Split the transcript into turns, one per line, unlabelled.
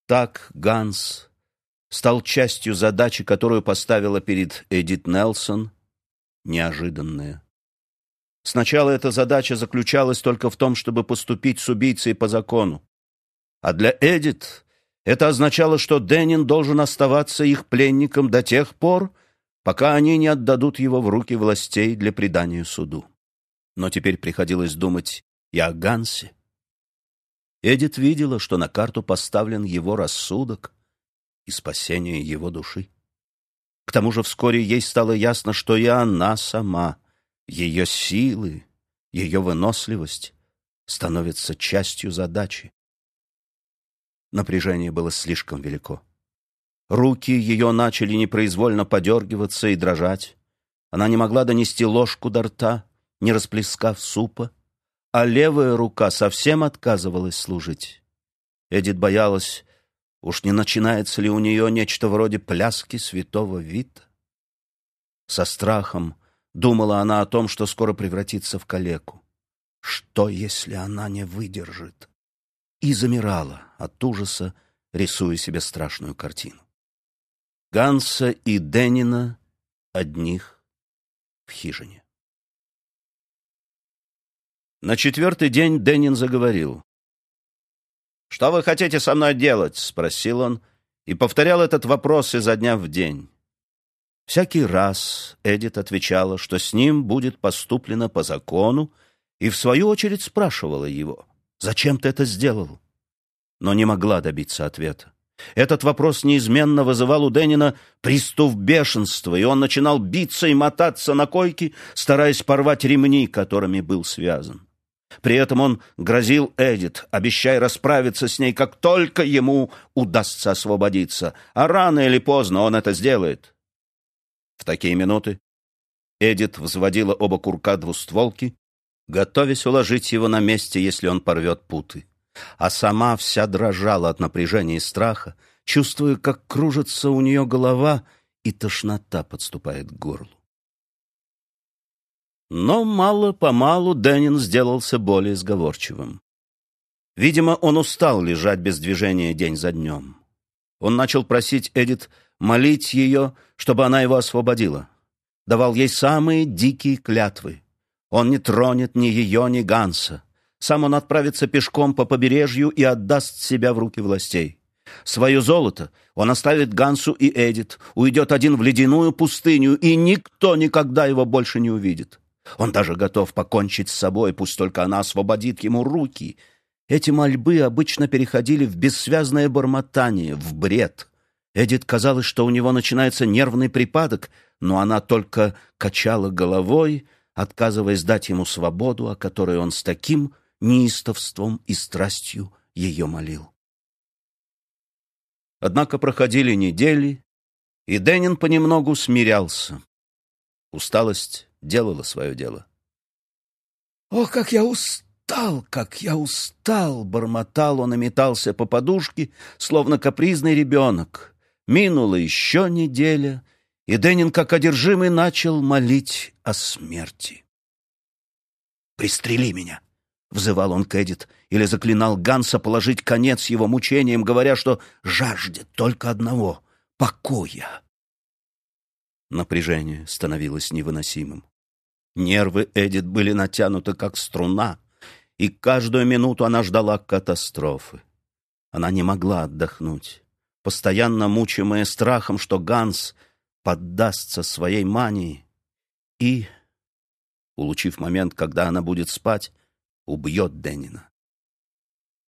Так Ганс стал частью задачи, которую поставила перед Эдит Нельсон, неожиданная. Сначала эта задача заключалась только в том, чтобы поступить с убийцей по закону. А для Эдит это означало, что Деннин должен оставаться их пленником до тех пор, пока они не отдадут его в руки властей для предания суду. Но теперь приходилось думать и о Гансе. Эдит видела, что на карту поставлен его рассудок и спасение его души. К тому же вскоре ей стало ясно, что и она сама, ее силы, ее выносливость становятся частью задачи. Напряжение было слишком велико. Руки ее начали непроизвольно подергиваться и дрожать. Она не могла донести ложку до рта, не расплескав супа, а левая рука совсем отказывалась служить. Эдит боялась, уж не начинается ли у нее нечто вроде пляски святого Вита. Со страхом думала она о том, что скоро превратится в калеку. Что, если она не выдержит? И замирала от ужаса, рисуя себе страшную картину. Ганса и Деннина одних в хижине. На 4-й день Деннин заговорил. «Что вы хотите со мной делать?» — спросил он, и повторял этот вопрос изо дня в день. Всякий раз Эдит отвечала, что с ним будет поступлено по закону, и в свою очередь спрашивала его: «Зачем ты это сделал?» Но не могла добиться ответа. Этот вопрос неизменно вызывал у Деннина приступ бешенства, и он начинал биться и мотаться на койке, стараясь порвать ремни, которыми был связан. При этом он грозил Эдит, обещая расправиться с ней, как только ему удастся освободиться, а рано или поздно он это сделает. В такие минуты Эдит взводила оба курка двустволки, готовясь уложить его на месте, если он порвет путы, а сама вся дрожала от напряжения и страха, чувствуя, как кружится у нее голова и тошнота подступает к горлу. Но мало-помалу Деннин сделался более сговорчивым. Видимо, он устал лежать без движения день за днем. Он начал просить Эдит молить ее, чтобы она его освободила. Давал ей самые дикие клятвы. Он не тронет ни ее, ни Ганса. Сам он отправится пешком по побережью и отдаст себя в руки властей. Свое золото он оставит Гансу и Эдит, уйдет один в ледяную пустыню, и никто никогда его больше не увидит. Он даже готов покончить с собой, пусть только она освободит ему руки. Эти мольбы обычно переходили в бессвязное бормотание, в бред. Эдит казалось, что у него начинается нервный припадок, но она только качала головой, отказываясь дать ему свободу, о которой он с таким неистовством и страстью ее молил. Однако проходили недели, и Деннин понемногу смирялся. Усталость делала свое дело. «Ох, как я устал!» — бормотал он и метался по подушке, словно капризный ребенок. Минула еще неделя, и Деннин, как одержимый, начал молить о смерти. «Пристрели меня!» — взывал он к Эдит, или заклинал Ганса положить конец его мучениям, говоря, что жаждет только одного — покоя. Напряжение становилось невыносимым. Нервы Эдит были натянуты, как струна, и каждую минуту она ждала катастрофы. Она не могла отдохнуть, постоянно мучимая страхом, что Ганс поддастся своей мании и, улучив момент, когда она будет спать, убьет Деннина.